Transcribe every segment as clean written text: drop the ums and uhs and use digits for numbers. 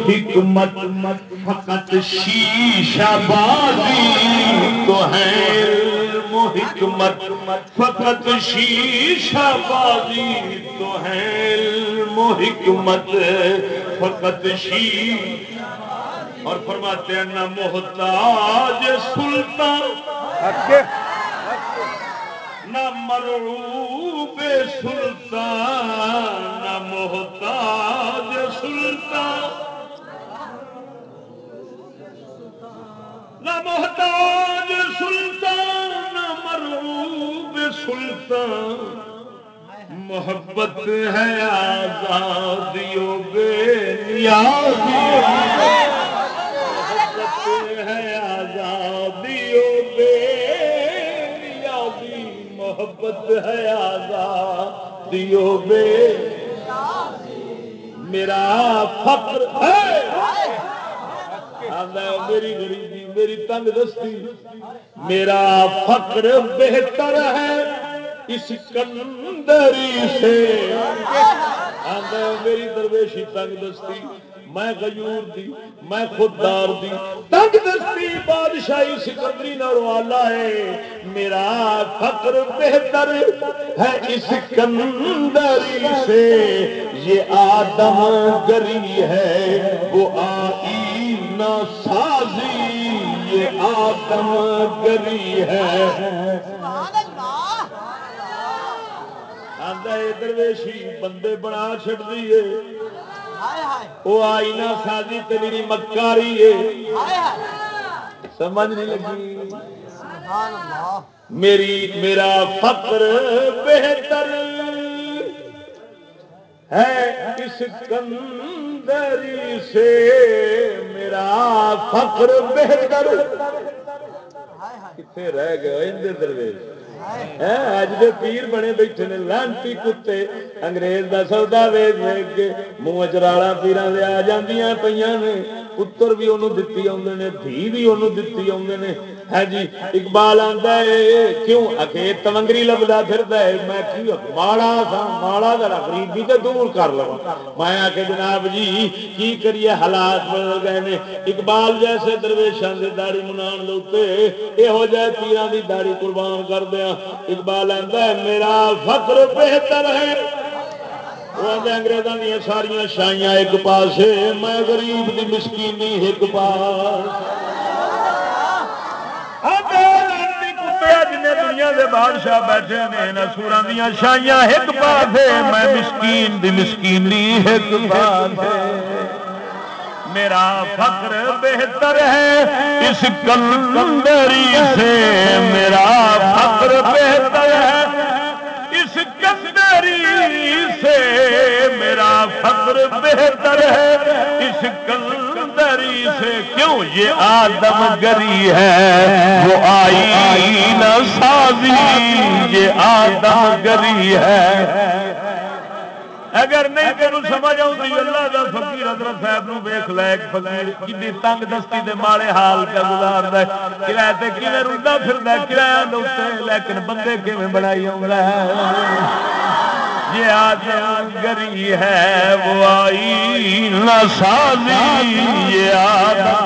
حکمت فقط شیشہ بازی تو ہے علم و حکمت فقط شیشہ بازی تو ہے علم و حکمت فقط شیشہ اور فرماتے ہیں نہ محتاج سلطان نہ مرعوب سلطان نہ محتاج سلطان نہ محتاج سلطان نہ مرعوب سلطان محبت ہے آزادی و بے نیازی محبت ہے آزادی و بے نیازی محبت ہے آزادی و بے میرا فقر ہے میری غریبی میری تنگ دستی میرا فقر بہتر ہے اس کندری سے میری درویشی تنگ دستی میں غیور دی میں خوددار دی تنگ دستی بادشاہی سکندری نالوں آلہ ہے میرا فقر بہتر ہے اس کندری سے یہ آدم گری ہے وہ آئینہ سازی یہ آدم گری ہے درویشی بندے بنا چھڑ دیے وہ آئینہ سازی تے میری مکاری ہے سمجھ نہیں لگی میرا فقر بہتر ہے اس کندری سے میرا فقر بہتر کتنے رہ گئے اندر درویش اج دے پیر بنے بیٹھے نے لانتی کتے انگریز دا سودا ویچ ویچ کے منہ چراڑا پیراں دے آ جاندیاں پیاں نے پتر بھی انہوں دتی آندے نے دھی بھی انہوں دتی آندے نے ہے جی اقبال آندا ہے کیوں اکھے تونگری لبدا پھردا ہے میں کی ماڑا سا ماڑا ذرا غریبی تے دور کر لواں میں آ کے جناب جی کی کریے حالات بدل گئے نے اقبال جیسے درویشاں دی داڑھی منان دے اوتے یہو جے پیراں دی داڑھی قربان کر دیاں اقبال آندا ہے میرا فقر بہتر ہے وہ آدھے انگریزاں دیاں ساریاں شائیاں ایک پاسے میں غریب دی مسکینی ایک پاس جن دنیا دے بادشاہ بیٹھے نے نہ سوراں دیاں شائیاں ایک پاسے میں مسکین دی مسکینی ایک پاسے میرا فقر بہتر ہے اس کندری سے میرا فقر بہتر ہے اس کندری سے میرا فقر بہتر ہے اس کندری سے کیوں یہ آدم گری ہے وہ آئینہ سازی یہ آدم گری ہے اگر نہیں تینوں سمجھ آؤں اللہ دا فقیر حضرت صاحب نو ویکھ لے فقیر کڈی تنگ دستی دے ماڑے حال پہ گزاردا ہے کرایہ تے کیویں رلدا پھردا ہے کرایہ دے اوتے لیکن بندے کیویں بنائی اوندا ہے یہ آدم گری ہے وہ آئینہ سازی یہ آدم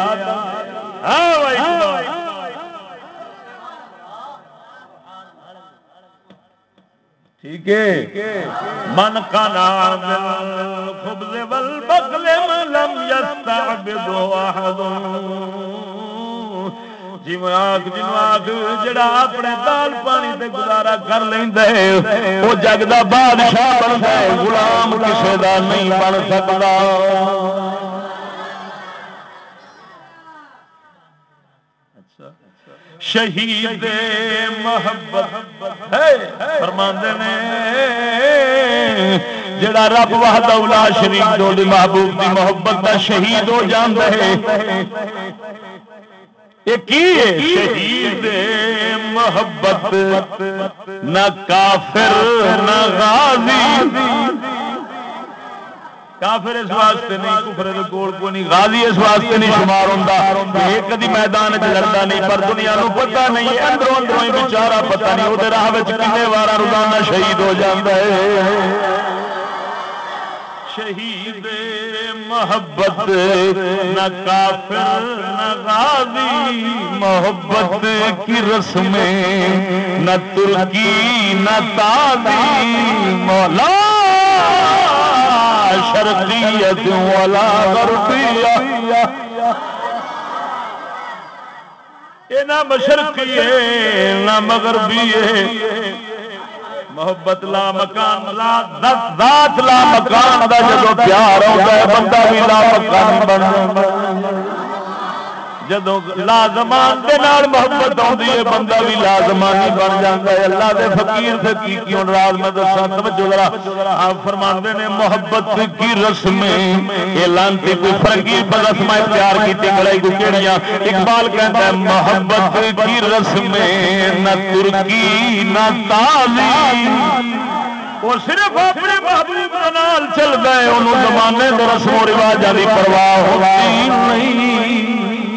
ٹھیک ہے من قنا بالخبز والبخل لم يستعبد احد جڑا اپنے دال پانی تے گزارا کر لیندا ہے او جگ دا بادشاہ بندا ہے غلام کسے دا نہیں بن سکدا شہید محبت فرماندے نے جڑا رب وحدہ لا شریک دو دی محبوب دی محبت دا شہید ہو جاندا ہے یہ کی شہید محبت نہ کافر نہ غازی کافر اس واسطے نہیں کفر دے کول کوئی نہیں غازی اس واسطے نہیں شمار ہوندا ایک کدی میدان وچ لڑدا نہیں پر دنیا نو پتہ نہیں اندروں اندروں ہی بیچارہ پتہ نہیں او دے راہ وچ کنے وارا روزانہ شہید ہو جاندا ہے شہید محبت نہ کافر نہ غازی، محبت کی رسمیں نہ ترکی نہ تازی، مولا شرقیت ولا غربیہ، یہ نہ مشرقی ہے نہ مغربی ہے، محبت لا مکان ذات لا مکان دا جدو پیار ہوتا ہے بندہ بھی لا مکانی بن جاتا، جدو لازمان دے نال محبت ہوتی ہے بندہ بھی لازمانی بن جاتا ہے۔ اللہ دے فقیر سے کی کیوں ناراض میں دساں توجہ ذرا، آپ فرماندے نے محبت کی رسمیں، یہ لانتی کوئی فرنگی پر رسمیں اختیار کیتی کڑائی کو کیڑیاں، اقبال کہتا ہے محبت کی رسمیں نہ ترکی نہ تازی، وہ صرف اپنے محبوب کے نال چلتا ہے، انہوں زمانے دے رسم و رواجاں دی پرواہ ہوتی نہیں۔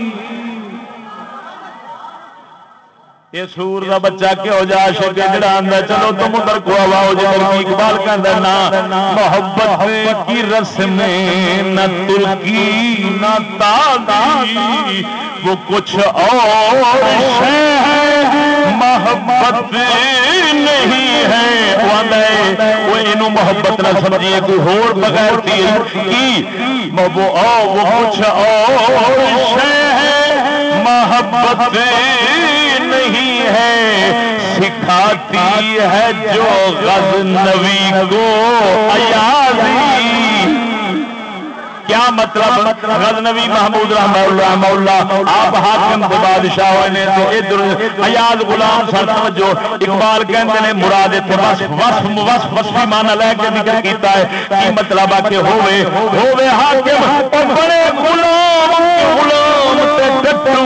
یہ سور دا بچہ کیوں جا شکے جڑا آندا چلو تم ادھر کو آواؤ جدھر کی، اقبال کہندا نا محبت کی رسمیں نہ ترکی نہ تازی، وہ کچھ اور شے ہے محبت نہیں ہے، وہ انہوں محبت نہ سمجھیے کوئی ہور بغیر تھی وہ کچھ اور شے ہے محبت نہیں ہے، سکھاتی ہے جو غزنوی کو ایازی، کیا مطلب غزنوی محمود رحمہ اللہ آپ حاکم کے بادشاہ ہوئے نے تو ادھر ایاز غلام سر جو اقبال کہندے نے مراد تے وصفی معنی لے کے ذکر کیتا ہے، کی مطلب ہے کہ ہوے حاکم اور بڑے غلام تے ڈٹو،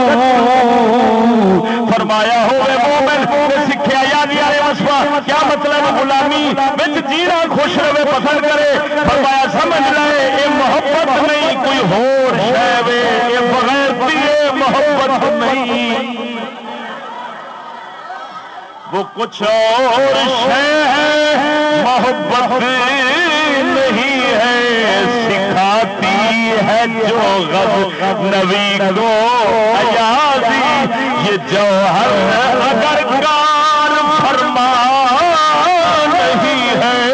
فرمایا ہوے مومن تے سکھیا یادی والے وصفا، کیا مطلب غلامی وچ جینا خوش رہے پسند کرے، فرمایا سمجھ لے یہ محبت نہیں کوئی ہور شے وے، یہ بغیرتی ہے محبت نہیں، وہ کچھ اور شے ہے محبت نہیں ہے، سکھاتی ہے جو غزنوی کو ایازی، یہ جوہر اگر کار فرما نہیں ہے،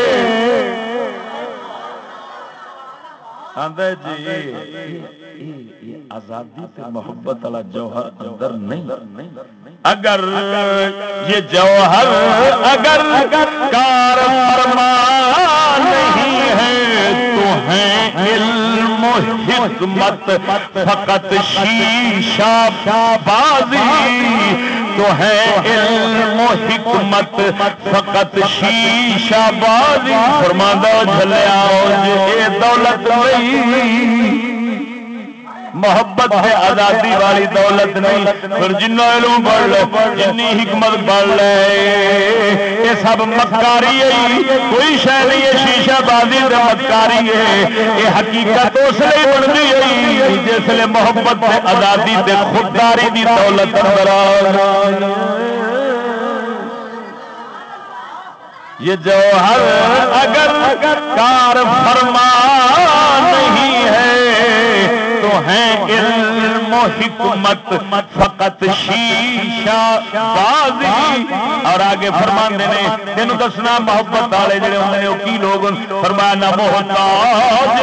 جی آزادی تے محبت والا جوہر اندر نہیں، اگر یہ جوہر اگر کار فرما نہیں ہے تو ہے علم و حکمت فقط شیشہ بازی، تو ہے علم و حکمت فقط شیشہ بازی، فرماندہ جھلیا یہ دولت نہیں، محبت ہے آزادی والی دولت نہیں، پھر جنوں علم پڑھ لے جنی حکمت پڑھ لے یہ سب مکاری ہے، کوئی شے نہیں ہے، شیشہ بازی تے مکاری ہے، یہ حقیقت اس لیے بنتی ہے جس لیے محبت تے آزادی تے خودداری دی دولت اندر یہ جوہر اگر کار فرما نہیں ہے تو ہے علم و حکمت فقط شیشہ بازی، اور آگے فرماندے نے تینوں دسنا محبت والے جڑے ہوندے نے وہ کی لوگ، فرمایا نہ محتاج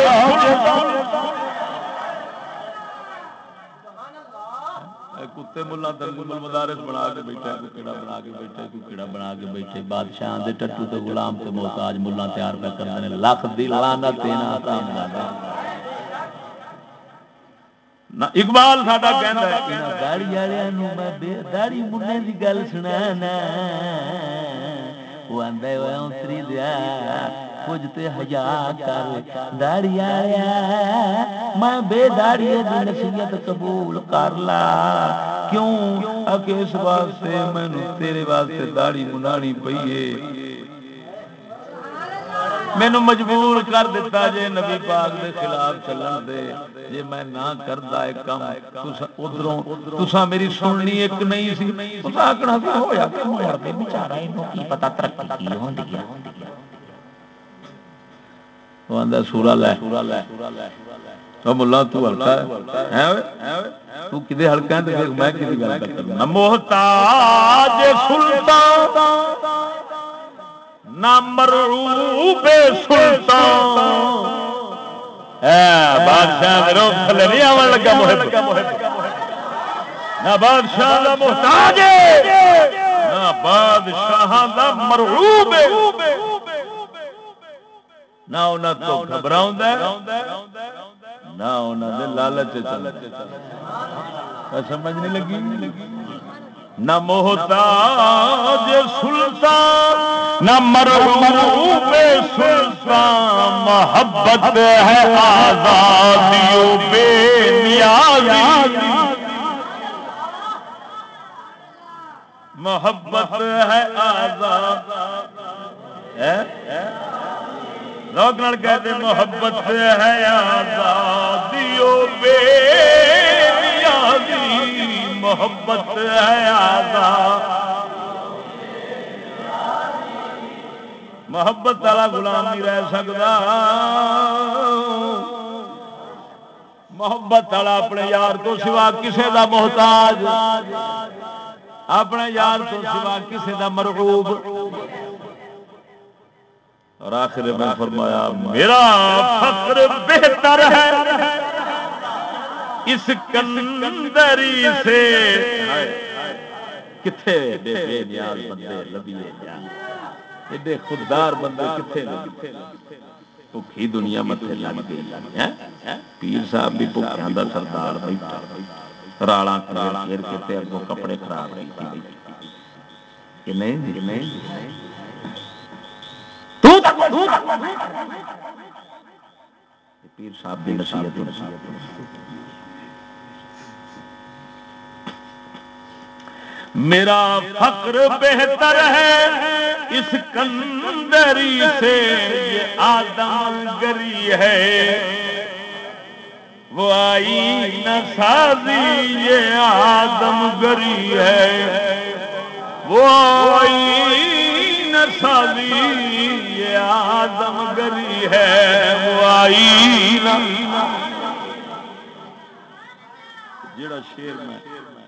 کتے ملا تنظیم مدارس بنا کے بیٹھا، کوئی کیڑا بنا کے بیٹھا، کوئی کیڑا بنا کے بیٹھے، بادشاہ دے ٹٹو تے غلام تے محتاج ملا تیار پہ کرتے ہیں، لاکھ دی لعنت دینا آرام دا نہ اقبال ساڈا کہندا ہے انہاں داڑھی والےاں نوں میں بے داڑھی مننے دی گل سنانا، وہ آندا ہے اونتری دیا کچھ تے حیا کر داڑھی والیا، میں بے داڑھی دی نصیحت قبول کر لا، کیوں اگے اس واسطے مینوں تیرے واسطے داڑھی منانی پئی ہے، مینوں مجبور کر دیتا جے نبی پاک دے خلاف چلن دے، جے میں نہ کردا اے کم ادھروں تساں میری سننی ایک نہیں سی، تساں آکھنا سی ہویا کہ موڑ دے بیچارہ اینوں کی پتہ ترقی کی ہوندی ہے، وہ آندا سورہ لے ملا تو ہلکا ہے تو کدے ہلکا ہے تو دیکھ میں کدی گل کر نہ محتاج سلطان نہ مرعوب سلطان بادشاہ دے روب تھلے نہیں آون لگا محب نہ بادشاہ دا محتاج نہ بادشاہ دا مرعوب نہ انہاں تو گھبراوندا نہ انہاں دے لالچ سمجھ نہیں لگی نہ محتاج سلطان نہ مرعوب سلطان محبت ہے آزادی و بے نیازی محبت ہے آزاد لوگ نال کہتے محبت ہے آزادی و بے نیازی محبت ہے آزاد محبت والا غلام نہیں رہ سکتا محبت والا اپنے یار تو سوا کسے دا محتاج اپنے یار تو سوا کسے دا مرغوب اور آخر میں فرمایا میرا فخر بہتر ہے اس کندری سے کتھے بے نیاز بندے لبیے جان ایڈے خوددار بندے کتھے لبیے بھوکی دنیا متھے لگ گئی پیر صاحب بھی بھوکیاں دا سردار بیٹھا راڑاں کھیر کے تے اگوں کپڑے خراب کیتی بیٹھا کہ نہیں پیر صاحب دی نصیحت میرا فقر بہتر ہے اس کندری سے یہ آدم گری ہے وہ آئی نہ سازی یہ آدم گری ہے وہ آئی نہ سازی یہ آدم گری ہے وہ آئی نہ جڑا شیر میں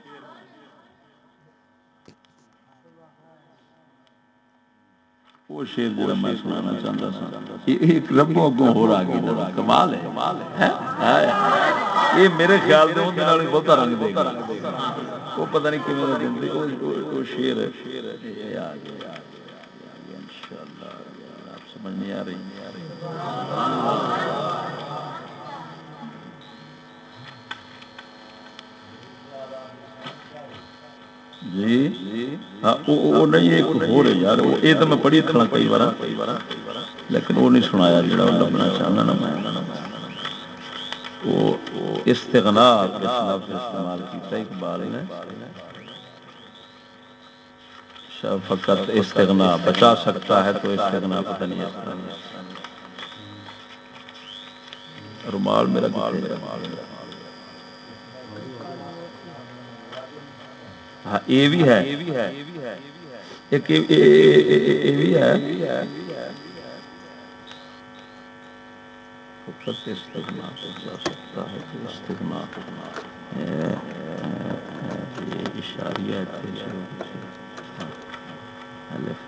وہ شیر جڑا میں سنانا چاہتا تھا ایک ربوں اگوں ہو رہا گی کمال ہے یہ میرے خیال سے اندر نال بہتا رنگ دے گا وہ پتہ نہیں کیویں دے دندے وہ شیر ہے آ گیا انشاءاللہ آپ سمجھ نہیں آ رہی جی وہ نہیں ایک ہو رہے یار یہ تو میں پڑھی کھڑا کئی بار لیکن وہ نہیں سنایا جڑا لبنا چاہنا نا میں وہ استغنا اس لفظ استعمال کیتا اقبال نے فقط استغنا بچا سکتا ہے تو استغنا پتہ نہیں اس طرح رومال میرا کتنے ہاں یہ بھی ہے ایک یہ بھی ہے فقط استغنا بچا سکتا ہے تو استغنا یہ اشاریہ تھے الف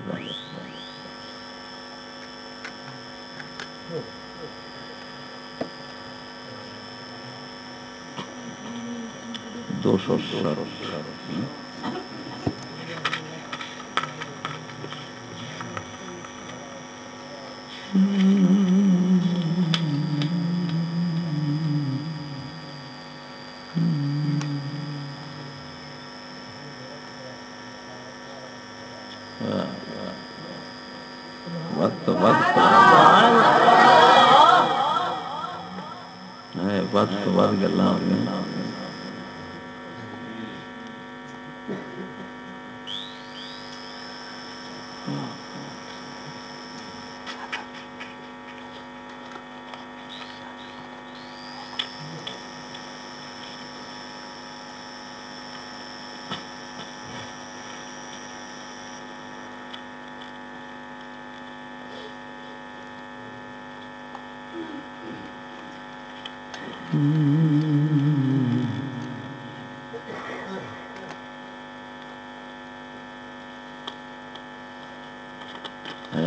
دو سو وقت بعد گلا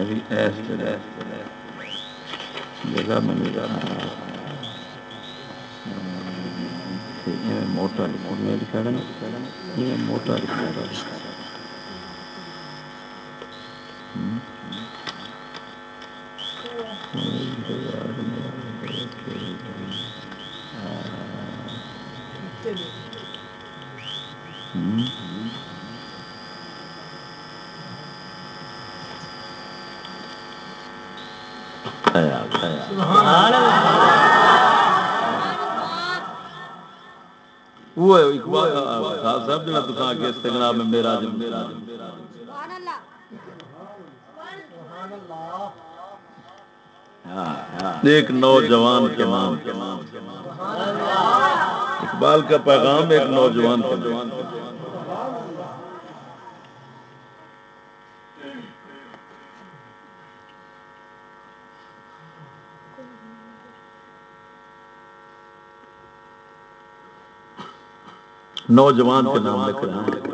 بھی ایس جگہ میں موٹا لکھا نا موٹا لکھا وہ اقبال صاحب جڑا تساں کے استغنا میں میرا سبحان اللہ ایک نوجوان کے نام اقبال کا پیغام ایک نوجوان کے نام نوجوان کے نام لکھ رہا ہوں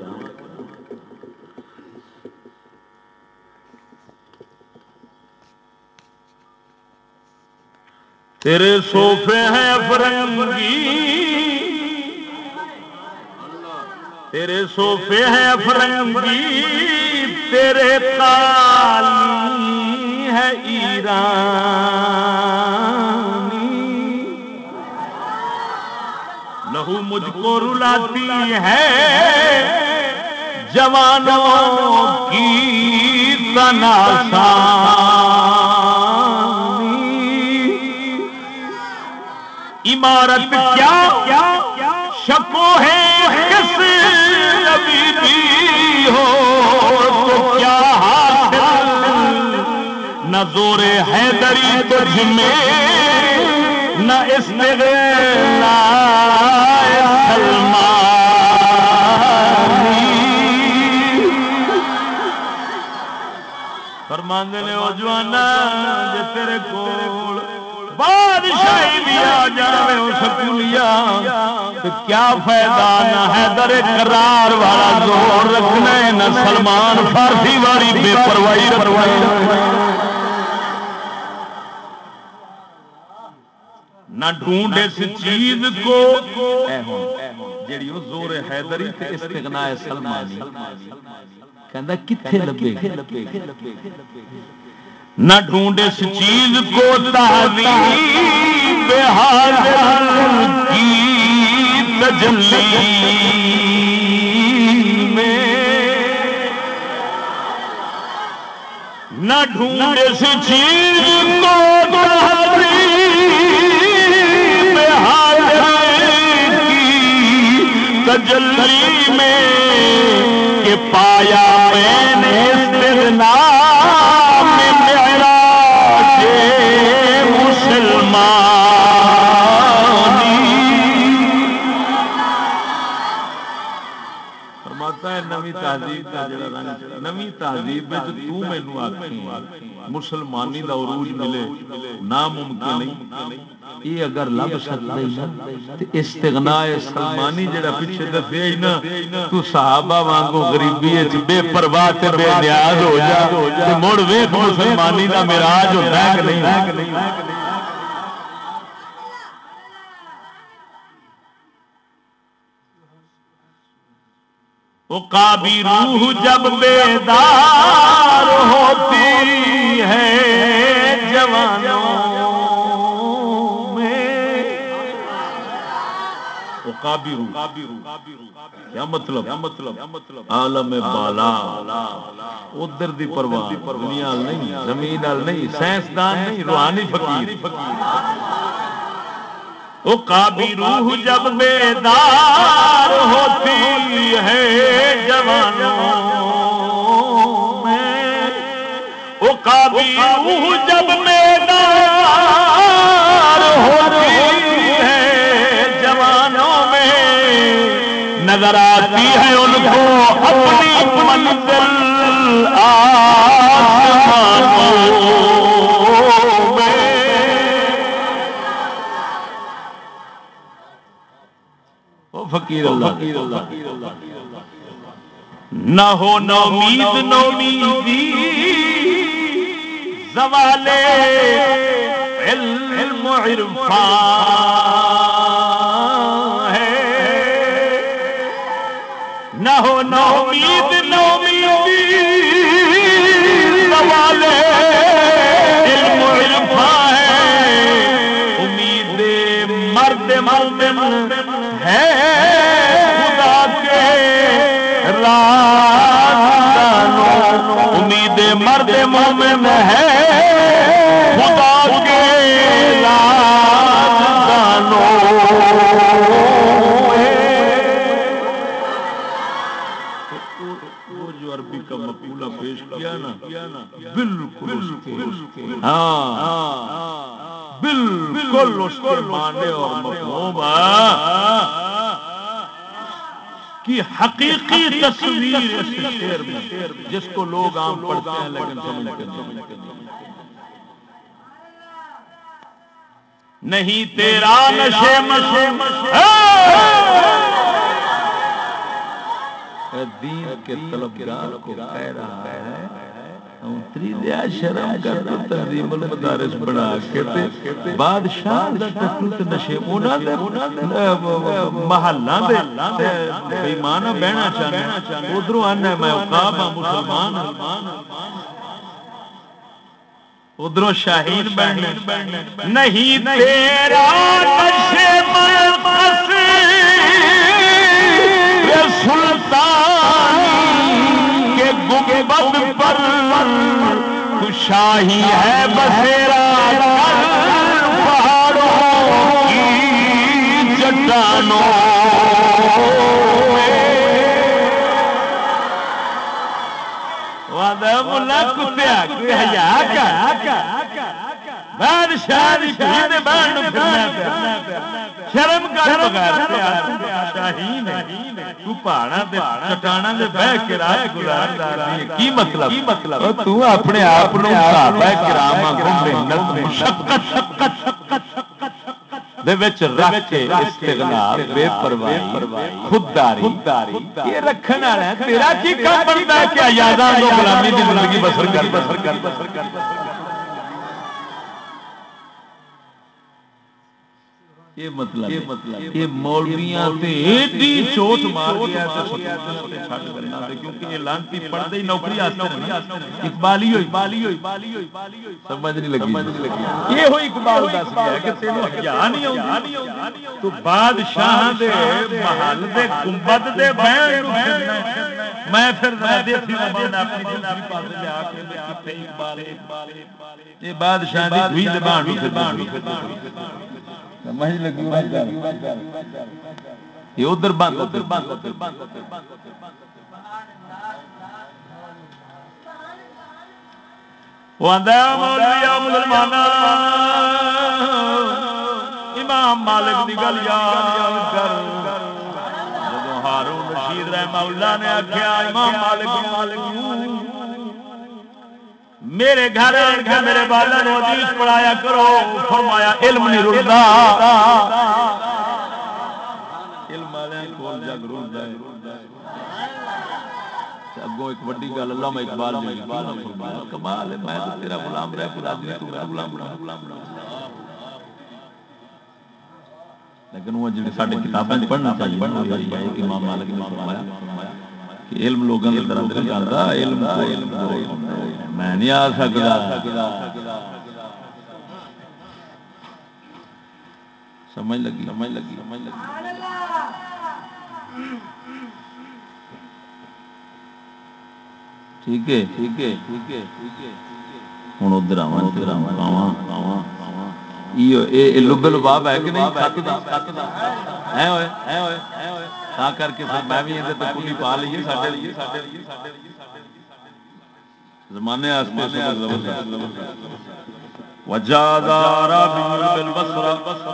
تیرے صوفے ہیں افرنگی تیرے صوفے ہیں افرنگی تیرے قالی ہے ایرانی لہو مجھ کو رلاتی ہے جوانوں کی تناسانی عمارت کیا شکو ہے کس نبی بھی ہو تو کیا حاصل نہ زور حیدری تجھ میں نہ استغنا سلمانی فرماندے نے او جوانا جے تیرے کول بادشاہی بھی آ جاوے او سکولیا تو کیا فائدہ نہ حیدر قرار والا زور رکھنا ہے نہ سلمان فارسی والی بے پرواہی رکھنا نہ ڈھونڈ اس چیز کو جیڑی او زور حیدری تے استغنا سلمانی کہندا کتھے لبے نہ ڈھونڈ اس چیز کو تہذیب حاضر کی تجلی میں نہ ڈھونڈ اس چیز کو تہذیب حاضر کی تجلی میں کہ پایا میں نے استغنا میں معراج مسلمانی فرماتا ہے نویں تہذیب کا جڑا رنگ نویں تہذیب وچ تو مینوں آکھیں مسلمانی دا عروج ملے ناممکن نہیں یہ اگر لب سکدا ہی نا تے استغناء سلمانی جڑا پیچھے دسیا ہی نا تو صحابہ وانگو غریبی وچ بے پرواہ تے بے نیاز ہو جا تے مڑ ویکھ مسلمانی دا معراج ہوندا ہے کہ نہیں عقابی روح جب بیدار ہوتی ہے جوانوں میں عقابی روح کیا مطلب عالم بالا ادھر دی پرواہ دنیا نہیں زمین نہیں سائنسدان نہیں روحانی فقیر عقابی روح جب بیدار ہوتی ہے جوانوں میں عقابی روح جب بیدار ہوتی ہے جوانوں میں نظر آتی ہے ان کو اپنی منزل آسمانوں میں فقیر اللہ نہ ہو نومید نومیدی زوال علم عرفان ہے، نہ ہو نہ امید نہ امیدی، زوال علم عرفان ہے، امید مرد مومن ہے خدا کے راز دانو، امید مرد مومن ہے خدا کے راز دانو۔ وہ جو عربی کا مقولہ پیش کیا نا، بالکل اس کے ہاں بالکل اس کے معنی اور مفہوم کی حقیقی تصویر اس شعر میں، جس کو لوگ عام پڑھتے ہیں لیکن سمجھتے نہیں۔ تیرا نشے دین کے طلبگار کو کہہ رہا ہے اتری دیا شرم کر تو تنظیم المدارس بنا کے بادشاہ دا ٹٹو تے نشے انہاں دے محلاں دے بے ایمان بہنا چاہنا ادھروں آنا میں عقاب ہاں مسلمان ادھروں شاہین بہنا نہیں تیرا نشے مرقص سلطانی کے گنبد پر تو شاہی ہے بسیرا پہاڑوں کی چٹانوں وعدہ ملا کتیا کوئی حیا کا بادشاہ دی دے بان پھرنا پیا شرم کر بغیر شاہین تو پہاڑاں تے چٹاناں دے بہ کے رات گزاردا ہے کی مطلب تو اپنے آپ نو صحابہ کرام کو محنت مشقت دے وچ رکھ کے استغنا بے پرواہی خودداری یہ رکھن والا ہے تیرا کی کام بندا ہے کہ یاداں دو غلامی دی زندگی بسر کر یہ مطلب یہ مولویاں تے ایڈی چوٹ مار گیا تے سکولوں تے چھڈ کرنا تے کیونکہ یہ لانتی پڑھدے ہی نوکری واسطے نا اقبالی ہوئی سمجھ نہیں لگی یہ ہوئی اقبال دس گیا کہ تینوں حیا نہیں آندی تو بادشاہاں دے محل دے گنبد دے بہن نو پھرنا میں پھر دیسی زبان اپنی دوسری پاسے لے آ کے کتے اقبال یہ بادشاہ دی دوئی زبان نو پھرنا سمجھ لگی یہ ادھر بند امام مالک دی گل یاد کر جدو ہارون رشید رحمہ اللہ نے آخیا امام مالک میرے گھر آن کے میرے بالا نو حدیث پڑھایا کرو فرمایا علم نہیں رلدا علم والے کول جگ رلدا ہے اگوں ایک بڑی گل علامہ اقبال نے فرمایا کمال ہے میں تو تیرا غلام رہ کے راضی تو میرا غلام بنا لیکن وہ جڑی ساڈے کتاباں پڑھنا چاہیے وہ ہے کہ امام مالک نے فرمایا کہ علم لوگوں کے اندر نہیں جاندا علم میں نہیں آ سکدا سمجھ لگی ٹھیک ہے ہن ادھر آواں یہ لب لباب ہے کہ نہیں خط دا ہے ہوئے تا کر کے پھر میں بھی اندر تے کلی پا لئیے ساڈے زمانے واسطے وجاد عربی بالبصرہ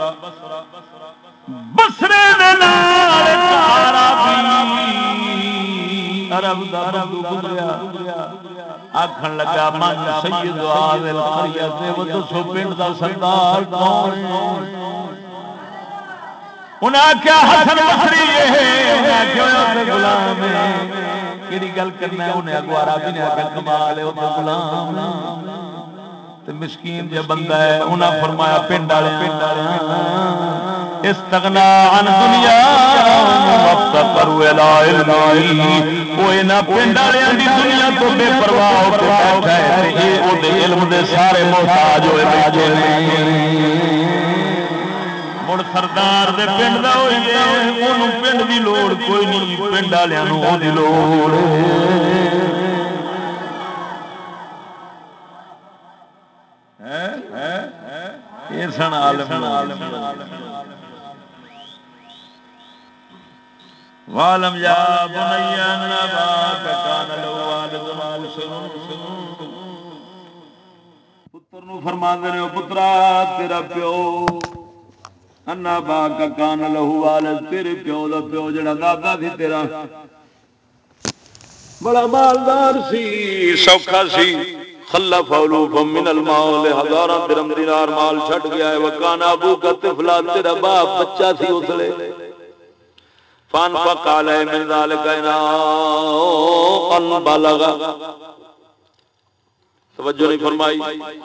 بصرے دے نال عربی عرب دا بندو گزریا آکھن لگا من سید هذه القرية وہ تو سو پنڈ دا سردار کون انہاں کیا حسن بصری ہے انہاں کیا غلام ہے کیڑی گل کرنا ہے انہیں اگو عربی نے آکھا کمال ہے او تے غلام تے مسکین جا بندہ ہے انہاں فرمایا پنڈ والے استغنا عن دنیا وافتقروا الی علم او انہاں پنڈ والےاں دی دنیا تو بے پرواہ ہو کے بیٹھا ہے تے اے او دے علم دے سارے محتاج ہوئے بیٹھے نے مڑ سردار دے پنڈ دا ہوئیے اونوں پنڈ دی لوڑ کوئی نہیں پنڈ والےاں نوں او دی لوڑ یہ سن عالم وعلم یا بنی ان اباک کان لہو والد موسر پتر نو فرماندے نے او پترا تیرا پیو ان اباک کان لہو والد تیرے پیو دا پیو جڑا دادا سی تیرا بڑا مالدار سی سوکھا سی خلف علوفا من المال ہزاراں درہم دینار مال چھٹ گیا ہے وکان ابو کا طفلا تیرا باپ بچہ سی اسلے فانفق علیہ من ذالک ان بلغ توجہ نہیں فرمائی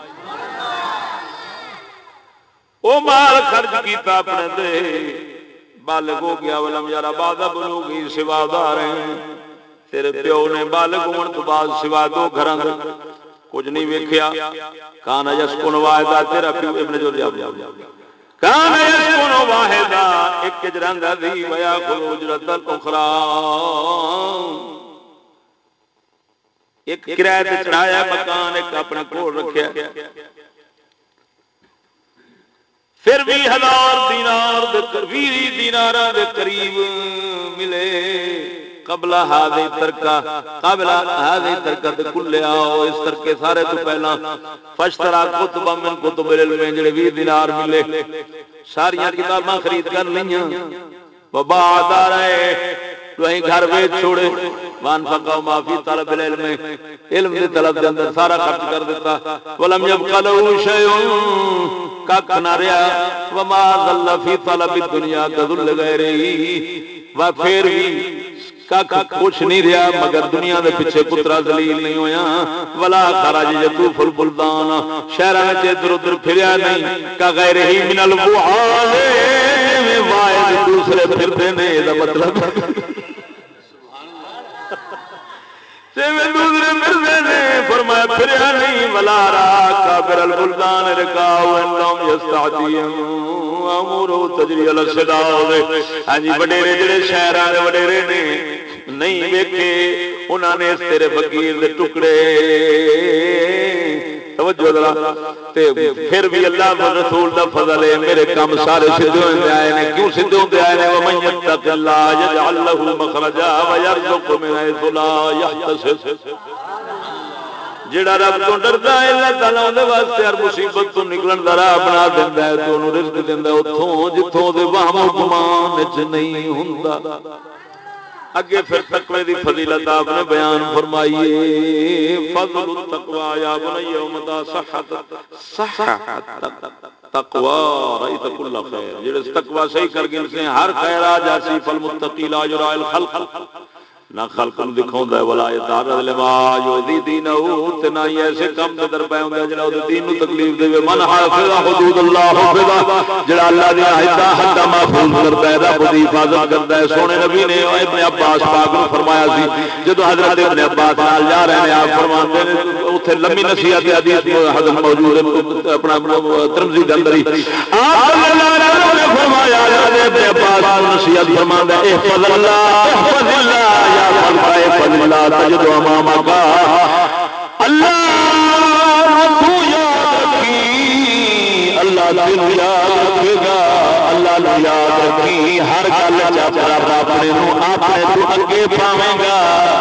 او مال خرچ کیتا اپنے دے بالغ ہو گیا ولم یرا بعد بلوغی سوا داریں تیرے پیو نے بالغ ہون تو بعد سوا دو گھراں کچھ نہیں ویکھیا کان یسکن واحدہ تیرا پیو ابن جو کان یسکن واحدہ ایک جراندا دی ویا خروج الاخرى ایک کرایہ تے چڑھایا مکان ایک اپنے کول رکھیا پھر 20,000 دینار دے 20 دیناراں دے قریب ملے قبل هذه ترکہ قبل هذه ترکہ کلیا اس ترکے سارے تو پہلا فاشترا کتب من کتب العلم جڑے 20 دینار ملے ساریاں کتاباں خرید کر لیاں وبعد رہے تو ہی گھر بیچ چھوڑے وان فقہ ما فی طلب العلم علم دی طلب دے اندر سارا خرچ کر دیتا ولم یبق له شیء کک نہ رہا وما ذل فی طلب الدنیا کذل غیرہ و پھر بھی کک کچھ نہیں رہا مگر دنیا دے پیچھے پترا ذلیل نہیں ہویا ولا خرج یطوف البلدان شہراں وچ ادھر ادھر پھریا نہیں کا غیرہ من الوعاظ میں واحد دوسرے پھردے نے دا مطلب دوسرے پھردے نے فرمایا پھریا نہیں ولا را کابر البلدان رکاو انہم یستعدیون امور تجری علی الصداء ہاں جی وڈیرے جڑے شہراں دے وڈیرے نے نہیں ویکھے انہاں نے تیرے فقیر دے ٹکڑے توجہ ذرا تے پھر بھی اللہ و رسول دا فضل ہے میرے کام سارے سیدھے ہوندے آئے نے کیوں سیدھے ہوندے آئے نے ومن یتق اللہ یجعل له مخرجا ويرزقه من حيث لا يحتسب جڑا رب تو ڈردا ہے اللہ تعالی دے واسطے ہر مصیبت تو نکلن دا راہ بنا دیندا ہے تے اونوں رزق دیندا ہے اوتھوں جتھوں دے وہم و گمان وچ نہیں ہوندا اگے پھر تقوی دی فضیلت آپ نے بیان فرمائی فضل التقوی یا بنی امتا صحت تقوی رأیت کل خیر جڑے تقوی صحیح کر گئے سے ہر خیر آ جاسی فالمتقی لا یرا الخلق نہ خلق نو دکھاوندا ہے ولا یتعرض لما یؤذی دینہ تے نہ ایسے کم دے در پے ہوندا جڑا او دین نو تکلیف دے من حافظ حدود اللہ حافظ جڑا اللہ دی حد محفوظ کرتا ہے رب دی حفاظت کرتا ہے سونے نبی نے ابن عباس پاک نو فرمایا سی جدوں حضرت ابن عباس نال جا رہے ہیں آپ فرماتے ہیں اوتھے لمبی نصیحت حدیث حضرت موجود ہے اپنا ترمذی دے اندر ہی آپ اللہ نے فرمایا ابن عباس کو نصیحت فرماندا ہے احفظ اللہ فضل اللہ تجد امامک اللہ تو یاد رکھی اللہ تینو یاد رکھے گا اللہ نو یاد رکھی ہر گل وچ رب اپنے نو اپنے تو اگے پاویں گا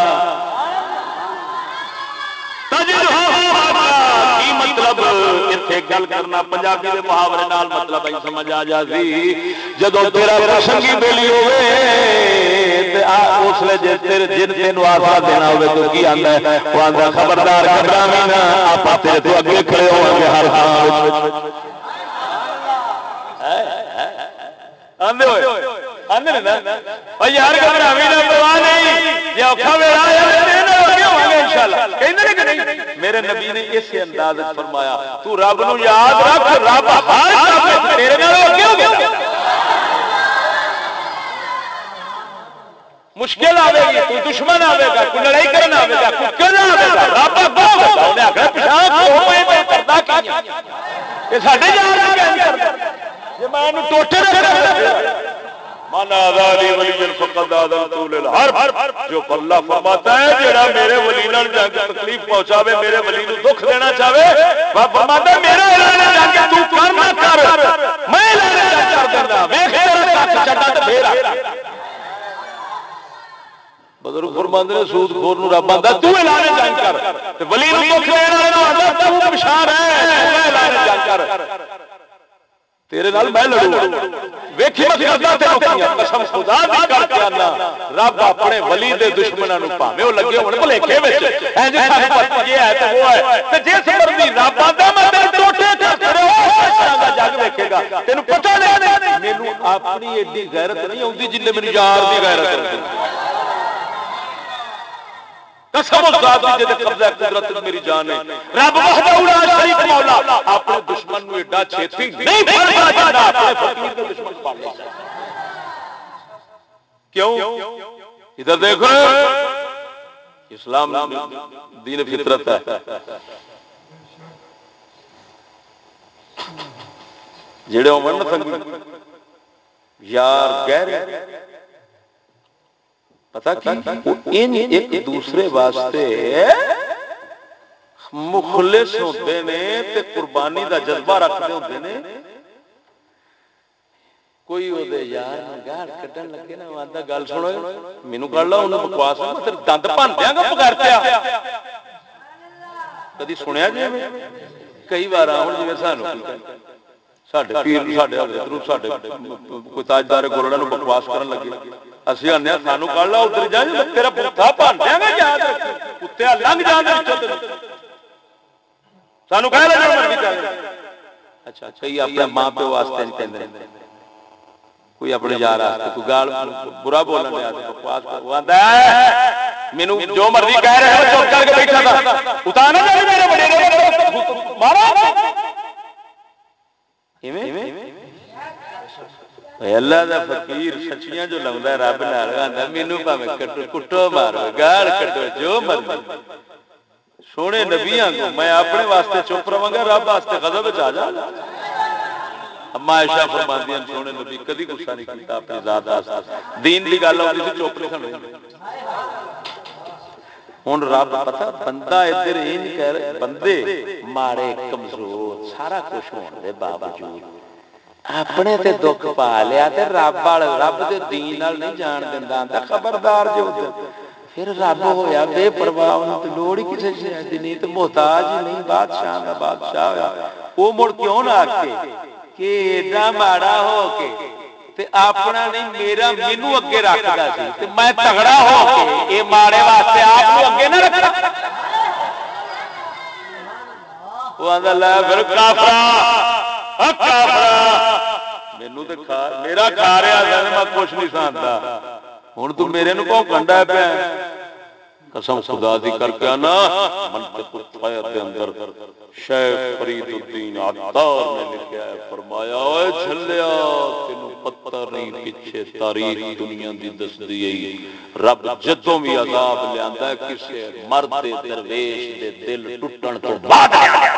کی مطلب اتنے گل کرنا پنجابی دے محاورے نال مطلب ای سمجھ آ جاسی جدوں تیرا پرسنگی بیلی ہوے تے اس لے جے تیرے جن تینوں آسرا دینا ہوے تو کی آندا ہے او آندا خبردار گھبراویں نا آپا تیرے تو اگے کھڑے ہوواں گے ہر حال وچ آندے ہوئے آندے نا او یار گھبراویں نا پرواہ نہیں جے اوکھا ویلا آیا تے نا اگے ہوواں گے انشاءاللہ کہندے نے کہ نہیں میرے نبی نے اس انداز وچ فرمایا تو رب نو یاد رکھ رب ہر کام وچ تیرے نال اگے ہو گیا مشکل آئے گی کوئی دشمن آئے گا کوئی لڑائی کرنا آئے گا کوئی کرنا آئے گا رب اگے ہوگا انہیں آخر پیچھے کیوں میں کردا کی یہ ساڈے یار دا کیا نہیں کردا جے میں انہوں ٹوٹے رکھا من آذانی ولی فقد آذنتو للحرب جو اللہ فرماتا ہے جڑا میرے ولی نال جنگ تکلیف پہنچاوے میرے ولی نو دکھ دینا چاہے وہ فرماتا ہے میرا اعلان جنگ تو کر نہ کر میں اعلان جنگ کر دینا ویکھ تیرا کچھ چٹا تے پھر بزرگ فرماندے نے سود خور نو رب آندا تو اعلان جنگ کر تے ولی نو دکھ دینا والے نو آندا تو پچھا رہ میں اعلان جنگ کر تیرے نال میں لڑوں ویکھی میں کردا تے کیاں قسم خدا دی کر کے انا رب اپنے ولی دے دشمناں نو پاویں او لگے ہون بھلیکھے وچ انج سانو پتہ یہ ہے تے وہ ہے تے جس مرضی رب آندا میں تیرے ٹوٹے کر کھڑے ہو دا جگ ویکھے گا تینوں پتہ نہیں مینوں اپنی ایڈی غیرت نہیں اوندی جننے میری یار دی غیرت ہوندی قسم ذات دی جے قبضہ قدرت میری جان ہے رب وحدہ لا شریک مولا اپنے دشمن نو ایڈا چھتی نہیں پھڑدا جنہ اپنے فقیر دے دشمن پھڑ لے کیوں ادھر دیکھو اسلام دین فطرت ہے جڑے ہون نا سنگ یار گہرے پتہ کی ان ایک دوسرے واسطے مخلص ہوندے نے تے قربانی دا جذبہ رکھدے ہوندے نے کوئی او دے یار گال کڈن لگے نا آندا گل سنو مینوں کر لا اونوں بکواس میں تے دند بھن دیاں گا پگارتیا کدی سنیا جی کئی بار ہن جویں سانو ساڈے پیر ساڈے حضرت نو ساڈے کوئی تاجدار گولڑا نو بکواس کرن لگے اسی آنے سانو کر لا ادھر جا تیرا بوتھا بھن دیاں گا یاد کتےا لنگ جان وچوں تے سانو کہہ لے جو مرضی کر اچھا کئی اپنے ماں پیو واسطے نہیں کہندے کوئی اپنے یار واسطے کوئی گال برا بولن دیا تے بکواس وہ آندا ہے مینوں جو مرضی کہہ رہے ہو چپ کر کے بیٹھا تھا اتانا میرے بڑے مارا ایویں اللہ دا فقیر سچیاں جو لوندا ہے رب نال آندا مینوں بھاویں کٹو کٹو مارو گال کڈو جو مرضی سونے نبیاں کو میں اپنے واسطے چپ رہاں گا رب واسطے غضب وچ آ جاں اما عائشہ فرماندی ہیں سونے نبی کدی غصہ نہیں کیتا اپنی ذات واسطے دین دی گل ہوندی سی چپ نہیں سن ہن رب پتہ بندہ ادھر این کہہ بندے ماڑے کمزور سارا کچھ ہون دے باوجود اپنے تے دکھ پا لیا تے رب وال رب دے دین نال نہیں جان دیندا تے خبردار جو پھر رب ہویا بے پرواہ انہوں تے لوڑ ہی کسے شے دی نہیں تے محتاج ہی نہیں بادشاہ دا بادشاہ ہویا او مڑ کیوں نہ آکھے کہ ایڈا ماڑا ہو کے تے اپنا نہیں میرا مینوں اگے رکھدا سی تے میں تگڑا ہو کے اے ماڑے واسطے آپ نو اگے نہ رکھا وہ آندا لے پھر کافرا کافرا مینوں تے کھا میرا کھا رہا سی میں کچھ نہیں ساندا ہن تو میرے نو بھونکن ڈے پیا قسم خدا دی کر کے نا منطق الطیر دے اندر شیخ فرید الدین عطار نے لکھا ہے فرمایا اوے جھلیا تینوں پتہ نہیں پیچھے تاریخ دنیا دی دس دی ہے رب جدوں بھی عذاب لیاندا ہے کسے مرد درویش دے دل ٹٹن تو بعد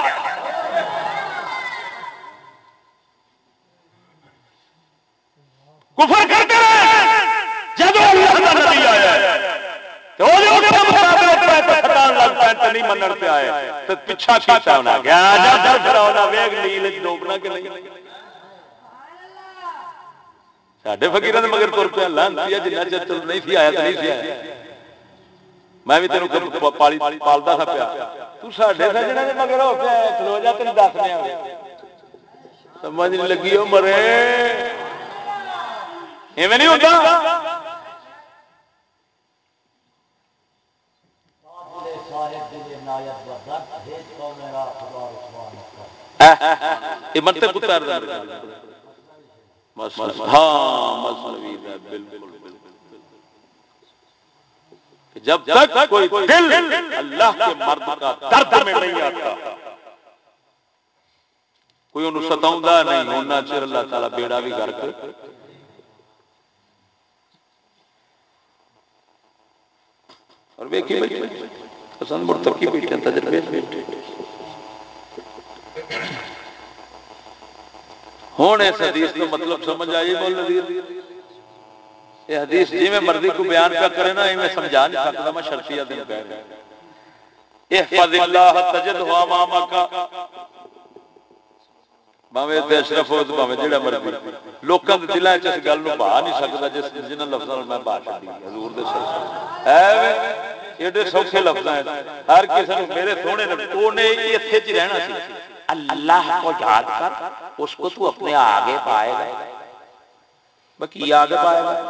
کفر کرتے رہے جدوں اللہ دا نبی آیا تو وہ مقابلے پہ پھٹان لگ پے نہیں منن پہ آئے تو پیچھا کیتا ہونا گیا جا در فرعون ویکھ نیل ڈوبنا کہ نہیں ساڈے فقیراں دے مگر تر پہ لعنتی جنہ چر تو نہیں سی آیا تو نہیں سی آیا میں بھی تینوں پالدا تھا پیا تو ساڈے سجنا دے مگر ہو پیا کھلو جا تینوں دسنے آ سمجھ نہیں لگی او مرے ایویں نہیں ہوندا یہ منطق اتار دے ہاں مسلوی دا بالکل کہ جب تک کوئی دل اللہ کے مرد کا درد میں نہیں آتا، کوئی انہوں ستاؤں نہیں ہونا چر اللہ تعالیٰ بیڑا بھی غرق اور ویکھی بیٹھے پسند مرتقی بیٹھے تجربے بیٹھے ہوں اس حدیث کا مطلب سمجھ آئی بول نظیر یہ حدیث جی میں مرضی کو بیان پہ کرے نا میں سمجھا نہیں سکتا میں شرطیہ دن کہہ رہا احفظ اللہ تجدہ امامک باویں تے اشرف ہو تے باویں جڑا مرضی لوکاں دے دلاں وچ اس گل نوں بھا نہیں سکدا جس جنہاں لفظاں نال میں بھا چھڈی حضور دے صلی اے ایڈے سوکھے لفظاں ہر کسے نوں میرے سونے نے اونے ایتھے چ رہنا سی اللہ کو یاد کر اس کو تو اپنے آگے پائے گا باقی آگے پائے گا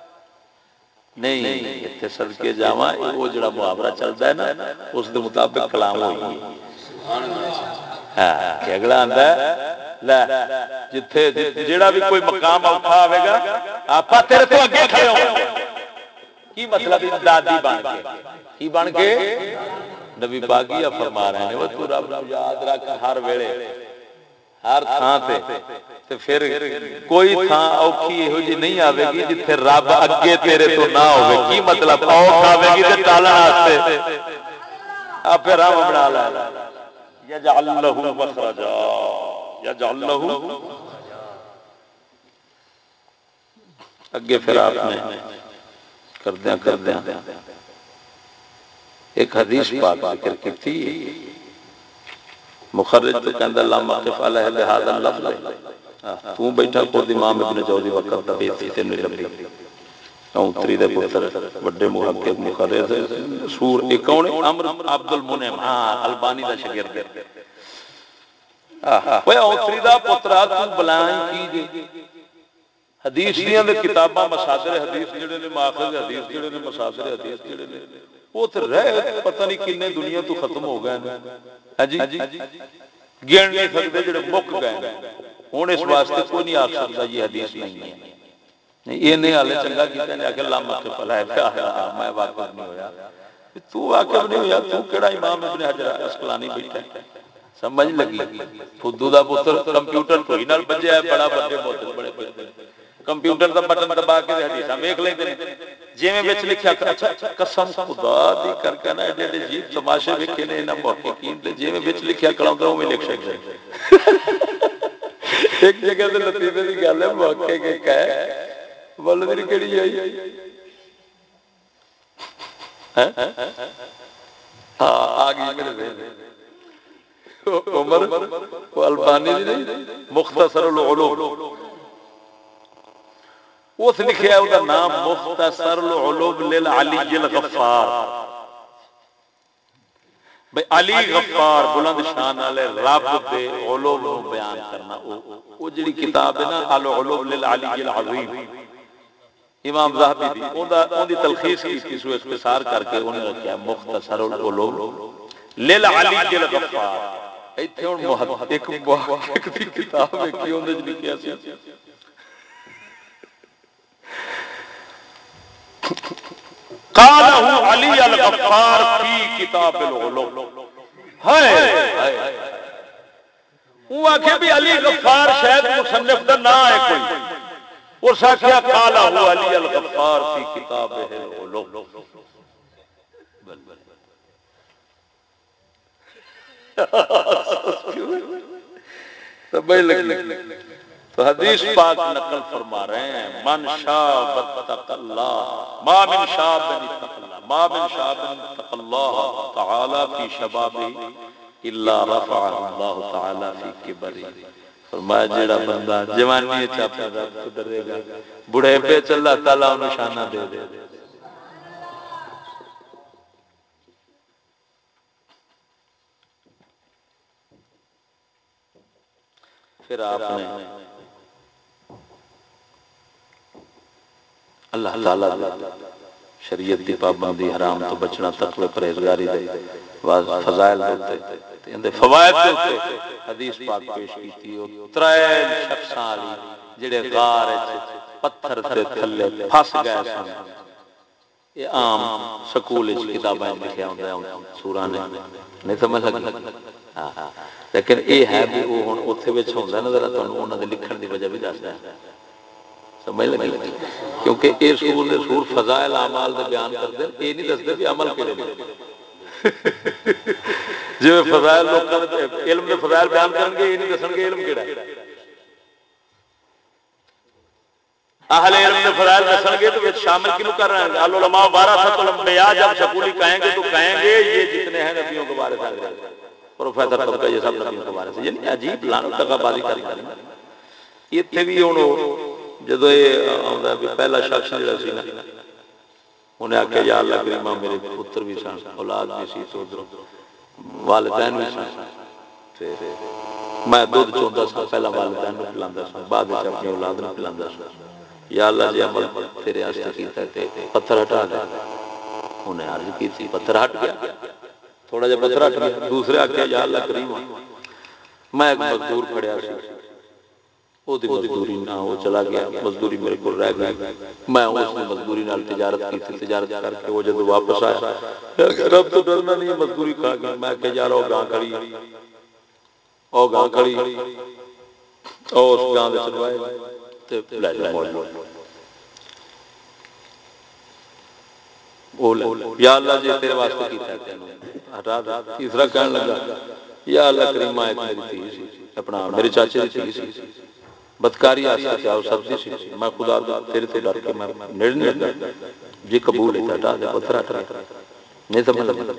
نہیں ایتھے صدقے جاواں او جڑا محاورہ چلدا ہے نا اس دے مطابق کلام ہوئی ہے سبحان اللہ ہاں کہ اگلا آندا ہے لے جتھے جیڑا بھی کوئی مقام اوکھا آوے گا آپا تیرے تو اگے کھڑے ہوں کی مطلب امدادی بن کے کی بن کے نبی پاک یہ فرما رہے ہیں وہ تو رب نو یاد رکھ ہر ویلے ہر تھاں تے پھر کوئی تھاں اوکھی ایہو جی نہیں آوے گی جتھے رب اگے تیرے تو نہ ہوے کی مطلب اوکھ آوے گی تے ٹالن واسطے آپ راہ بنا لے یجعل لہ مخرجا یجعل لہ اگے پھر آپ نے کردیاں ایک حدیث پاک ذکر کی تھی مخرج تو کہندہ لا مقف علیہ بہذا اللفظ تو بیٹھا خود امام ابن جوزی وقت دبیت تھی تین لبی اونتری دے پتر وڈے محقق مخرج سور اکون امر عبد المنعم ہاں البانی دا شاگرد وہ اونتری دا پترا تو بلائیں کیجے حدیث دیاں دے کتاباں مصادر حدیث جڑے نے ماخذ حدیث جڑے نے مصادر حدیث جڑے نے وہ تے رہ پتہ نہیں کنے دنیا تو ختم ہو گئے ہیں ہاں جی گن نہیں سکتے جڑے مک گئے ہن اس واسطے کوئی نہیں آکھ سکتا یہ حدیث نہیں ہے یہ نہیں حالے چنگا کیتا ہے کہ اللہ مت پلائے میں واقف نہیں ہویا تو واقف نہیں ہویا تو کیڑا امام ابن حجر اسقلانی بیٹھا ہے سمجھ لگی فدو دا پتر کمپیوٹر ٹھوئی نال بجیا ہے بڑا بڑے بہت بڑے کمپیوٹر دا بٹن دبا کے حدیثاں ویکھ لیندے نے جویں وچ لکھیا اچھا قسم خدا دی کر کے نا ایڈے ایڈے عجیب تماشے ویکھے نے انہاں محققین دے جویں وچ لکھیا کلاوندا اوویں لکھ چھڈدے ایک جگہ تے لطیفے دی گل ہے محقق ایک ہے مولوی کیڑی ہوئی ہاں آ گئی میرے ذہن عمر وہ البانی دی نہیں مختصر العلوم اس لکھیا ہے دا نام مختصر العلوم للعلی الغفار بھئی علی غفار بلند شان والے رب دے علوم نو بیان کرنا او جڑی کتاب ہے نا العلوم للعلی العظیم امام ذہبی دی اون دی تلخیص کی سو اختصار کر کے انہوں نے رکھا مختصر العلوم للعلی الغفار ایتھے ہن ایک محقق دی کتاب ہے کی اون وچ لکھیا سی قالہ علی الغفار فی کتاب العلوم ہائے وہ آکھے بھی علی غفار شاید مصنف دا نام ہے کوئی اس آکھیا قالہ علی الغفار فی کتاب العلوم تو حدیث پاک نقل فرما رہے ہیں من شاب اتق اللہ ما من شاب اتق اللہ ما من شاب اتق اللہ تعالی فی شبابی الا رفع اللہ تعالی فی کبری فرمایا جیڑا بندہ جوانی وچ اپنے رب تو ڈرے گا بڑھے پہ اللہ تعالی انہوں شانہ دے دے پھر آپ نے اللہ تعالیٰ شریعت دی پابندی حرام تو بچنا تقوی پرہیزگاری دے فضائل ہوتے اندے فوائد ہوتے حدیث پاک پیش کی تھی ترائے شخصاں علی جڑے غار پتھر تے تھلے پھس گئے سن یہ عام سکول کتابیں لکھیا ہوتا ہے سورا نے نہیں سمجھ لگی ہاں لیکن یہ ہے بھی وہ ہوں اتنے ہوتا ہے نا ذرا تمہیں انہوں نے لکھن کی وجہ بھی دسنا سمجھ لگی کیونکہ یہ سور فضائل اعمال دے بیان کرتے ہیں یہ نہیں دستے بھی عمل کہڑے نے جی فضائل لوکاں دے علم دے فضائل بیان کرن گے یہ نہیں دسن گے علم کیڑا ہے اہل علم دے فضائل دسن گے تو شامل کینوں کر رہے ہیں العلماء ورثۃ الانبیاء جب سکولی کہیں گے تو کہیں گے یہ جتنے ہیں نبیوں کے وارث ہیں پروفیسر طبقہ یہ سب نبیوں کے وارث ہیں یعنی عجیب لعنت دغا بازی کر رہے ہیں ایتھے بھی ہن جدوں یہ آوندا ہے پہلا شخص جڑا سی نا انہیں آخیا یا اللہ کریمہ میرے پتر بھی سن اولاد بھی سی تو ادھر والدین بھی سن میں دودھ چوندا سا پہلا والدین نو پلاندا سا بعد وچ اپنی اولاد نو پلاندا سا یا اللہ جی عمل تیرے واسطے کیتا تے پتھر ہٹا دے انہیں عرض کی تھی پتھر ہٹ گیا تھوڑا جا پتھر ہٹ گیا دوسرے آخیا یا اللہ کریم میں ایک مزدور کھڑیا سی وہ دی مزدوری نہ وہ چلا گیا مزدوری میرے کو رہ گئی میں اس نے مزدوری نال تجارت کی تھی تجارت کر کے وہ جب واپس آیا رب تو ڈرنا نہیں مزدوری کھا گیا میں کہ یار وہ گاں کھڑی او گاں کھڑی او اس گاں دے چلوائے تے لے جا موڑ یا اللہ جی تیرے واسطے کیتا ہے تینوں ہٹا دے تیسرا کہنے لگا یا اللہ کریمہ ایک میری تھی سی اپنا میرے چاچے دی تھی سی بدکاری آستے تھے اور سبزی سی میں خدا تیرے تو ڈر کے میں نیڑ نہیں لگا جی قبول ہے ہٹا دے پتھر ہٹ گیا نہیں سمجھ لگا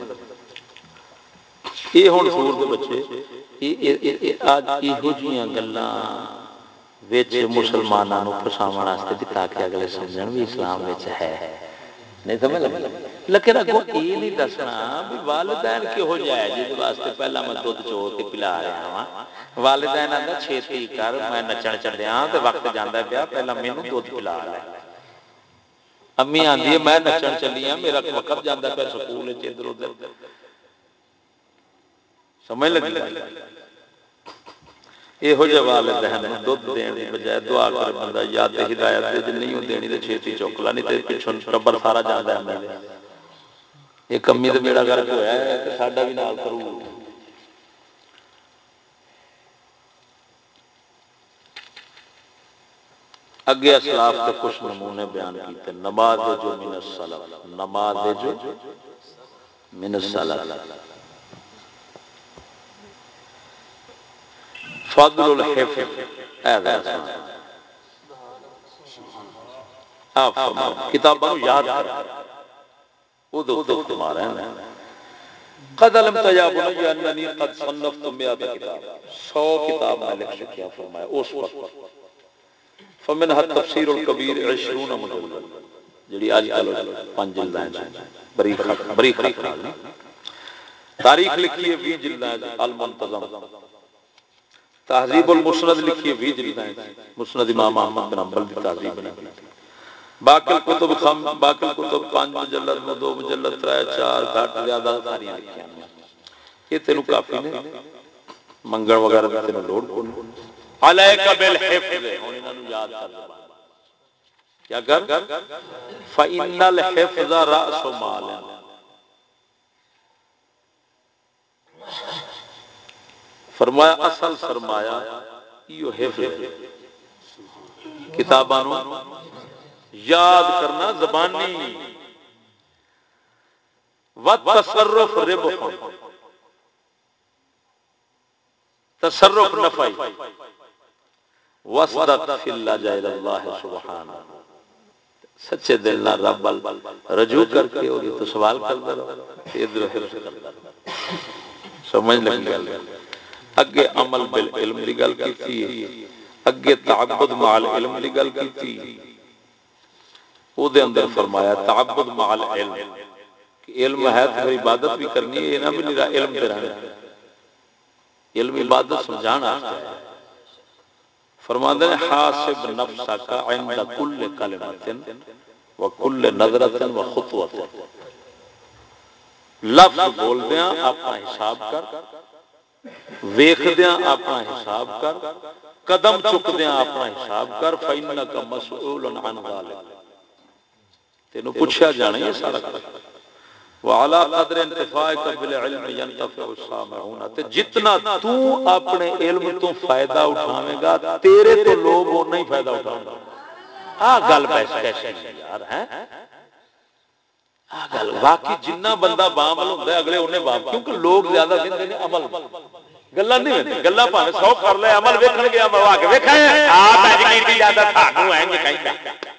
یہ ہن سور دے بچے آج ایہو جیاں گلاں وچ مسلماناں نو پھساون واسطے بھی تاکہ اگلے سمجھن بھی اسلام وچ ہے نہیں سمجھ لگی لیکن اگوں یہ نہیں دسنا بھی والدین کہو جائے جس واسطے پہلا میں دودھ چو کے پلا رہا ہاں والدین آندا چھیتی کر میں نچن چڈیاں تے وقت جاندا پیا پہلا مینوں دودھ پلا لے امی آندی ہے میں نچن چلی ہاں میرا وقت جاندا پیا سکول وچ ادھر ادھر سمجھ لگی یہو جہ والدین نوں دودھ دین دی بجائے دعا کرے بندہ یا تے ہدایت دے جے نہیں دینی تے چھیتی چک لا نہیں تے پچھوں ٹبر سارا جاندا ہے امی دے ایک امی تے بیڑا غرق ہویا ہے تے ساڈا بھی نال کرو اگے اسلاف کے کچھ نمونے بیان کیتے نماذج من السلف نماذج من السلف فضل الحفظ آپ فرماؤ کتابوں یاد کر وہ دو فرما رہے ہیں قد علمت یا بنی اننی قد صنفت 100 کتاب 100 کتاب میں لکھ چکا فرمایا اس وقت فمنها التفسیر الکبیر 20 مجلد جڑی آج کل 5 جلداں بری خط نال تاریخ لکھی ہے 20 جلداں المنتظم تہذیب المسند لکھی ہے 20 جلداں مسند امام احمد بن حنبل دی تہذیب بنا باقی کتب باقی کتب 5 مجلد 2 مجلد 3 4 گھٹ زیادہ ساری لکھیاں یہ تینوں کافی نے منگل وغیرہ تے تینوں لوڑ کو علیک بالحفظ ہن انہاں نوں یاد کر کیا کر فإن الحفظ رأس مال فرمایا اصل سرمایہ یہ حفظ ہے کتاباں نوں یاد کرنا زبانی والتصرف ربح تصرف نفعی وصدق فی اللہ جائل اللہ سبحانہ سچے دل نہ رب رجوع کر کے وہ تو سوال کرتا رہو ادھر حفظ کرتا رہو سمجھ لگی گل اگے عمل بالعلم دی گل کیتی ہے اگے تعبد مع العلم دی گل کیتی او دے اندر فرمایا تعبد مع العلم کہ علم ہے تو پھر عبادت بھی کرنی ہے نہ بھی نرا علم تے رہنا علم عبادت سمجھانا ہے فرماندے ہیں حاسب نفسک عند کل کلمۃ وکل نظرۃ وخطوۃ لفظ بول دیاں اپنا حساب کر ویکھ دیاں اپنا حساب کر قدم چک دیاں اپنا حساب کر فإنک مسئول عن ذلک تینوں پوچھا جانا یہ سارا کچھ وعلا قدر انتفاعک بالعلم ينتفع السامعون تے جتنا تو اپنے علم تو فائدہ اٹھاویں گا تیرے تو لوگ اُنا ہی فائدہ اٹھاؤں گے. گل بیس کیسی یار ہے گل واقعی جنہ بندہ بامل ہوتا ہے اگلے انہیں بام کیونکہ لوگ زیادہ کہتے ہیں عمل گلاں نہیں ہوندی گلاں بھاویں 100 کر لے عمل ویکھن گے عمل وا کے ویکھیں آپ اج کیتی زیادہ تھانوں ہیں یہ کہندا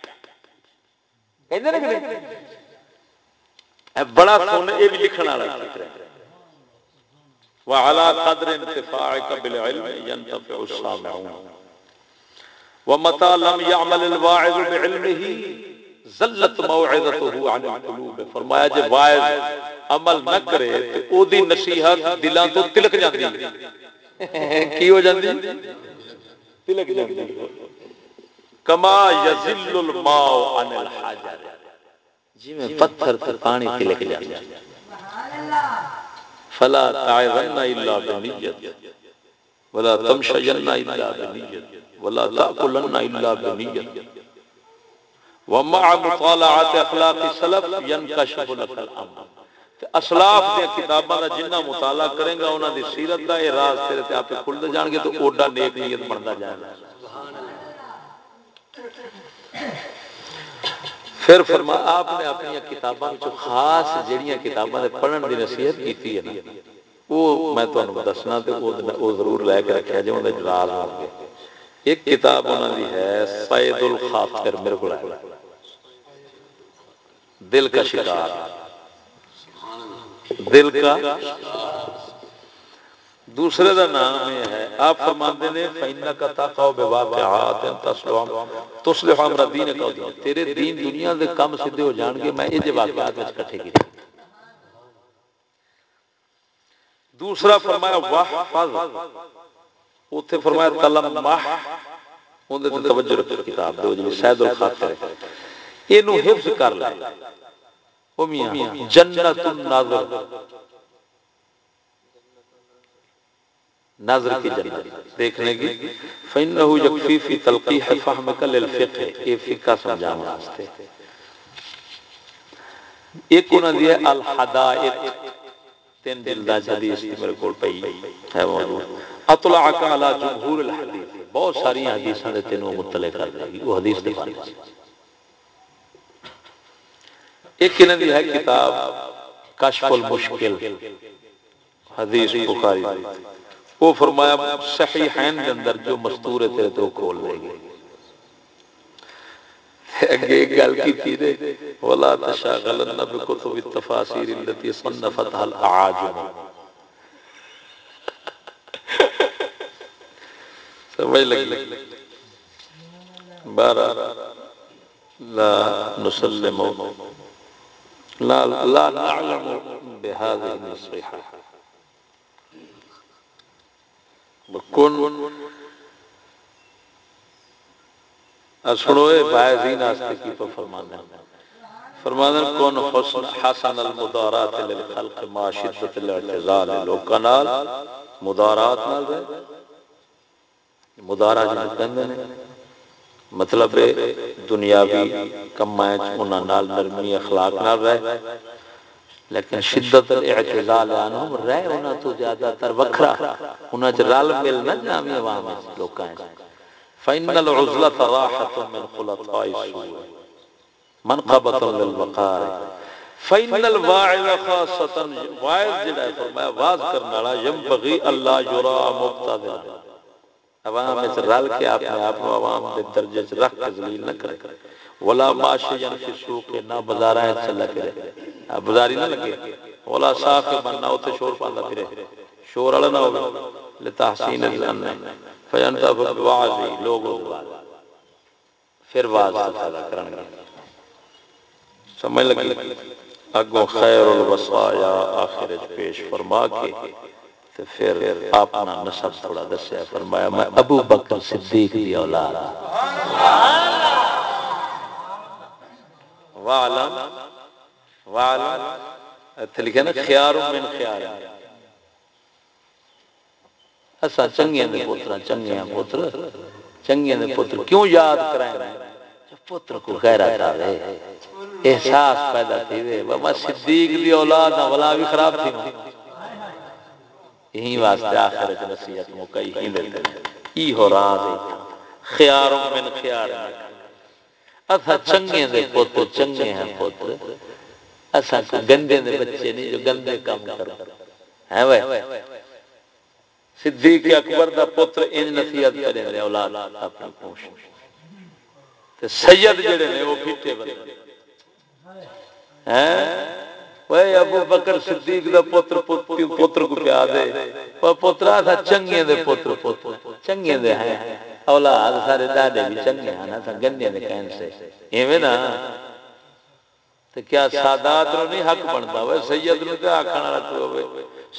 کہندے نے کہ نہیں بڑا سونے یہ بھی لکھن والا فکر ہے وعلى قدر انتفاعك بالعلم ينتفع السامعون ومتى لم يعمل الواعظ بعلمه زلت موعظته عن القلوب فرمایا جے واعظ عمل نہ کرے تے او دی نصیحت دلاں تو تلک جاندی کی ہو جاندی تلک جاندی کما یزل الماء عن الحجر جی میں پتھر تے پانی تلک جاندا سبحان اللہ فلا تعظن الا بنیت ولا تمشین الا بنیت ولا تاکلن الا بنیت ومع مطالعه اخلاق السلف ينكشف لك الامر اسلاف دے کتاباں دا جنہ مطالعہ کرے گا انہاں دی سیرت دا اے راز تیرے تے آپے کھل جان گے تو اوڈا نیک نیت بندا جائے گا سبحان اللہ. پھر فرما آپ نے اپنی کتاباں وچ خاص جڑیاں کتاباں دے پڑھن دی نصیحت کیتی ہے نا وہ میں تانوں دسنا تے او ضرور لے کے رکھیا جے اوندا راز ہو گئے. ایک کتاب انہاں دی ہے صید الخاطر میرے کول ہے دل کا شکار دل کا دوسرے دا نام یہ ہے آپ فرماندے نے فَإِنَّكَ تَقَعُ بِوَاقِعَاتٍ تُصْلِحُ أَمْرَ دِينِكَ وَدُنْيَاكَ تیرے دین دنیا دے کام سیدھے ہو جان گے میں یہ جو واقعات وچ اکٹھے کیتے. دوسرا فرمایا وحفظ اوتھے فرمایا تلمح اون تے توجہ رکھ کتاب دو جی سید الخاطر اینو حفظ کر لے او میاں جنت الناظر ناظر کی جنت دیکھنے کی فإنه يكفي في تلقيح فهمك للفقه یہ فقہ سمجھانے واسطے. ایک انہاں دی الحدائق تین جلداں حدیث دی میرے کول پئی ہے موجود اطلعک علی جمہور الحدیث بہت ساری حدیثاں دے تینوں مطلع کر دے گی وہ حدیث دے بارے میں. ایک انہاں دی ہے کتاب کشف المشکل حدیث بخاری وہ فرمایا صحیحین کے اندر جو مستور ہے تیرے تو کھول دے گی. اگے ایک گل کی تھی نے ولا تشاغلن بکتب التفاسیر التي صنفتها الاعاجم سمجھ لگی بارہ لا نسلم لا نعلم بهذه النصيحة بکن سنوئے باعزین آستے کی پر فرمانا کون حسن المدارات للخلق ما شدت الاعتزال لوکانال مدارات نال رہے مدارات جو کہندے نے مطلب دنیاوی کمائیں انہاں نال نرمی اخلاق نال رہے لیکن شدت الاعتزال عنہم رہے انہاں تو زیادہ تر وکھرا انہاں چ رل مل نہ جاویں عوام وچ لوکاں وچ. فإن العزلة راحة من خلطاء السوء منقبة للوقار فإن الواعظ خاصة واعظ جڑا ہے فرمایا واعظ کرنے والا ينبغي اللہ يرى مبتدلا عوام میں رل کے اپنے آپ کو عوام دے درجے وچ رکھ کے ذلیل نہ کرے ولا ماشیا فی السوق نہ بازاراں وچ چلا پھرے بازاری نہ لگے ولا صاحب نہ اوتے شور پاندا پھرے شور والا نہ ہوے لتحسین الظن فینتف بواعظی لوگوں پھر واعظ سے فائدہ کرن گے. سمجھ لگی اگوں خیر الوصایا آخر پیش فرما کے تو پھر اپنا نسب تھوڑا دسیا فرمایا میں ابو بکر صدیق دی اولاد وعلم اتھے لکھے نا خیار من خیار اسا چنگیاں دے پتر چنگیاں پتر چنگیاں دے پتر کیوں یاد کرائیں پتر کو غیرت آوے احساس پیدا تھی وے بابا صدیق دی اولاد نہ ولا بھی خراب تھی یہی واسطے آخر وچ نصیحت مکئی ہی دیتے ای ہو راز خیار من خیار اسا چنگے دے پتر چنگے ہیں پتر اسا گندے دے بچے نہیں جو گندے کام کرو ہے وے صدیق اکبر دا پتر ان نصیحت کرے نے اولاد اپنی پوش تے سید جڑے نے وہ پھٹے بندے ہیں وہ ابو بکر صدیق دا پتر کو پیا دے وہ پترا تھا چنگے دے پتر چنگے دے ہیں اولاد سارے دادے بھی چنگے ہیں نا گندے دے کہن سے ایویں نا تے کیا سادات نو نہیں حق بندا وہ سید نو تے آکھن والا تو ہوے